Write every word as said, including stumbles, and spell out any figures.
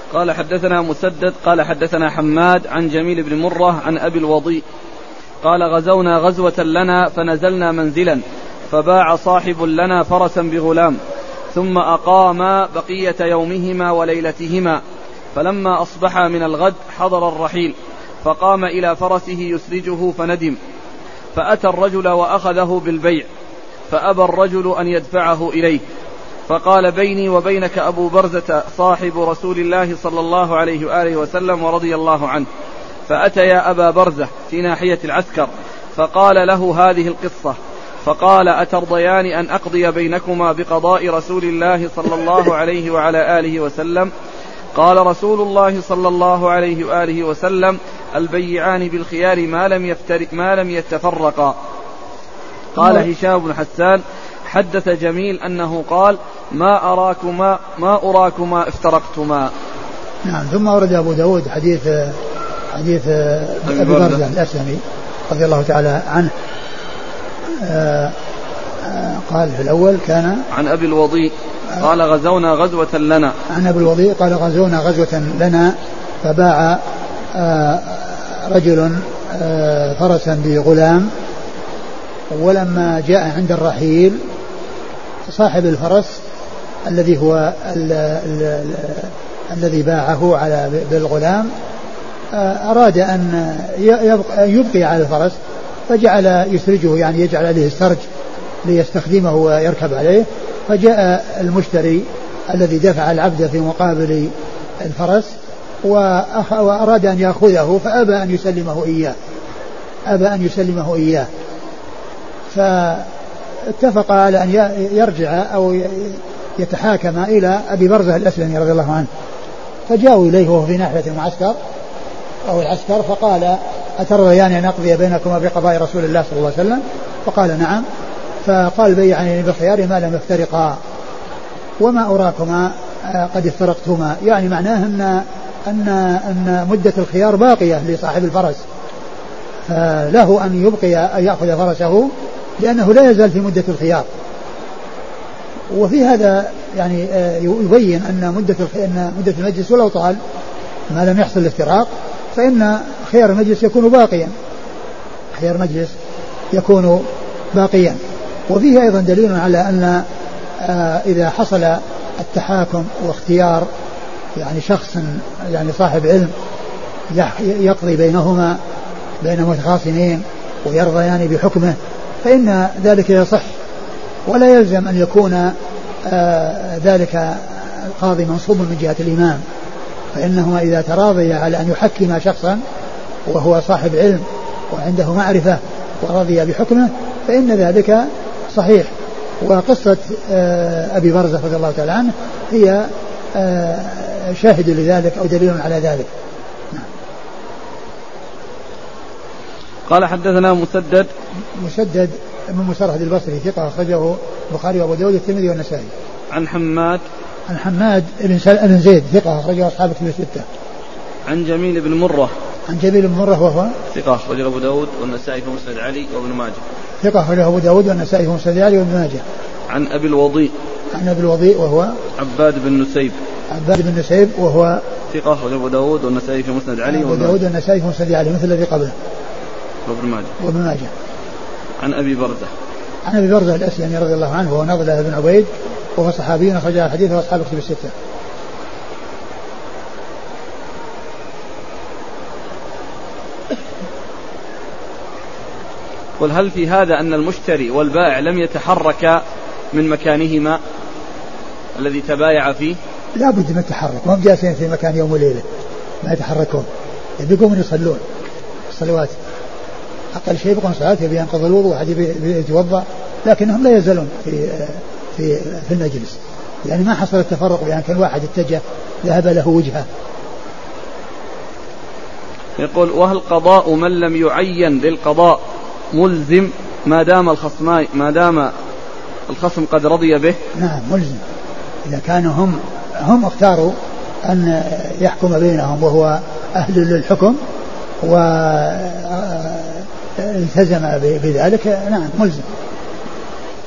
قال حدثنا مسدد قال حدثنا حماد عن جميل بن مرة عن أبي الوضيء قال غزونا غزوة لنا فنزلنا منزلا فباع صاحب لنا فرسا بغلام ثم أقاما بقية يومهما وليلتهما فلما أصبحا من الغد حضر الرحيل فقام إلى فرسه يسرجه فندم فأتى الرجل وأخذه بالبيع فأبى الرجل أن يدفعه إليه فقال بيني وبينك أبو برزة صاحب رسول الله صلى الله عليه وآله وسلم ورضي الله عنه. فأتيا أبا برزة في ناحية العسكر فقال له هذه القصة فقال أترضيان أن أقضي بينكما بقضاء رسول الله صلى الله عليه وعلى آله وسلم؟ قال رسول الله صلى الله عليه وآله وسلم البيعان بالخيار ما لم, يفتر ما لم يتفرقا. قال هشام بن حسان حدث جميل أنه قال ما أراكما ما أراكما افترقتما. نعم. ثم ورد أبو داود حديث حديث أبي برزة الأسلمي رضي الله تعالى عنه. آآ آآ قال في الأول كان عن أبي الوضيء قال غزونا غزوة لنا عن أبي الوضيء قال غزونا غزوة لنا فباع رجل فرسا بغلام ولما جاء عند الرحيل صاحب الفرس الذي هو ال ال ال الذي باعه على بالغلام أراد أن يبقي على الفرس فجعل يسرجه يعني يجعل عليه السرج ليستخدمه ويركب عليه. فجاء المشتري الذي دفع العبد في مقابل الفرس وأراد أن يأخذه فأبى أن يسلمه إياه أبى أن يسلمه إياه فاتفق على أن يرجع أو يتحاكم إلى أبي برزة الأسلمي رضي الله عنه. فجاءوا إليه وهو في ناحية المعسكر أو العسكر فقال أترضيان أن أقضي بينكما بقضاء رسول الله صلى الله عليه وسلم؟ فقال نعم. فقال بيعني بخيار ما لم يفترقا وما أراكما قد افترقتما، يعني معناه أن, أن, أن مدة الخيار باقية لصاحب الفرس له أن يبقي أن يأخذ فرسه لأنه لا يزال في مدة الخيار. وفي هذا يعني يبين أن مدة أن مدة المجلس ولو طال ما لم يحصل الافتراق فإن خيار المجلس يكون باقيا خيار المجلس يكون باقيا. وفيه أيضا دليل على أن إذا حصل التحاكم واختيار يعني شخص يعني صاحب علم يقضي بينهما بين متخاصمين ويرضيان بحكمه فإن ذلك يصح ولا يلزم أن يكون ذلك القاضي منصوب من جهة الإمام، فإنهما إذا تراضيا على أن يحكم شخصا وهو صاحب علم وعنده معرفة ورضي بحكمه فإن ذلك صحيح. وقصة أبي برزة رضي الله تعالى عنه هي شاهد لذلك أو دليل على ذلك. قال حدثنا مسدد مسدد من مسرهد البصري ثقة أخرجه البخاري وأبو داود والترمذي والنسائي. عن حماد عن حماد بن زيد ثقة أخرجه أصحاب الكتب الستة. عن جميل بن مرة عن جميل بن مرة وهو ثقة أخرجه أبو داود والنسائي في مسند علي وابن ماجه. ثقة أخرجه أبو داود والنسائي في مسند علي وابن ماجه. عن أبي الوضيء عن أبي الوضيء وهو عباد بن نسيب عباد بن نسيب وهو ثقة أخرجه أبو داود والنسائي في مسند علي وابن داود والنسائي في مسند علي مثل الذي قبله وابن ماجه وابن ماجه. عن أبي برزة عن أبي برزة الأسلمي رضي الله عنه وهو نضلة بن عبيد وهو صحابي أخرج الحديث وأصحاب الكتب الستة. قل هل في هذا أن المشتري والبائع لم يتحركا من مكانهما الذي تبايع فيه؟ لا بد من التحرك، وهم جالسين في مكان يوم وليلة ما يتحركون، يبقون يصلون الصلوات أقل شيء يبقون صلاة يبي ينقض الوضوء واحد يتوضأ لكنهم لا يزالون في في في المجلس، يعني ما حصل التفرق يعني كان واحد اتجه ذهب له وجهه. يقول وهل قضاء من لم يعين للقضاء ملزم ما دام الخصم ما دام الخصم قد رضي به؟ نعم ملزم إذا كانوا هم هم اختاروا أن يحكم بينهم وهو أهل للحكم والتزم بذلك نعم ملزم.